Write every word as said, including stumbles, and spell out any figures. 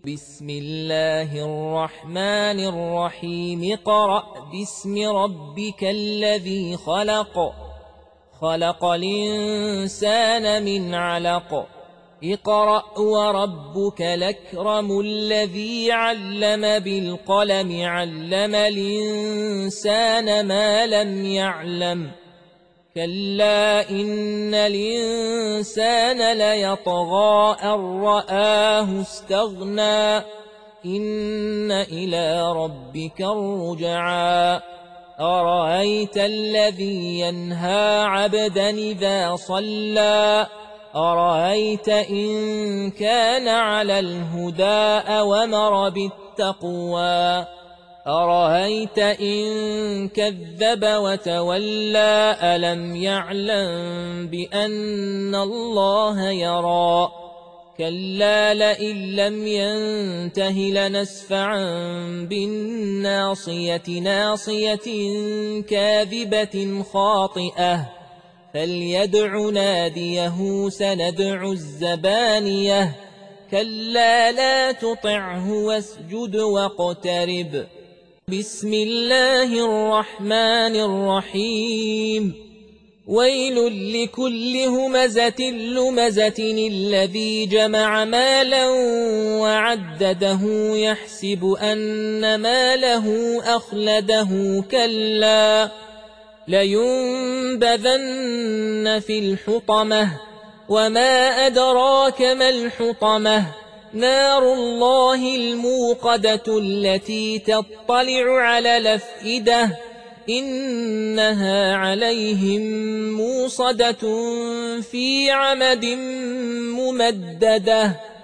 بسم الله الرحمن الرحيم اقرأ باسم ربك الذي خلق خلق الإنسان من علق اقرأ وربك الأكرم الذي علم بالقلم علم الإنسان ما لم يعلم كلا إن الإنسان ليطغى أن رآه استغنى إن إلى ربك الرجعى أرأيت الذي ينهى عبدا إذا صلى أرأيت إن كان على الهدى أومر بالتقوى أرأيت إن كذب وتولى ألم يعلم بأن الله يرى كلا لئن لم ينته لنسفعا بالناصية ناصية كاذبة خاطئة فليدع ناديه سندع الزبانية كلا لا تطعه واسجد واقترب بسم الله الرحمن الرحيم ويل لكل همزة لمزة الذي جمع مالا وعدده يحسب أن ماله أخلده كلا لينبذن في الحطمة وما أدراك ما الحطمة نار الله الموقدة التي تطلع على الأفئدة إنها عليهم موصدة في عمد ممددة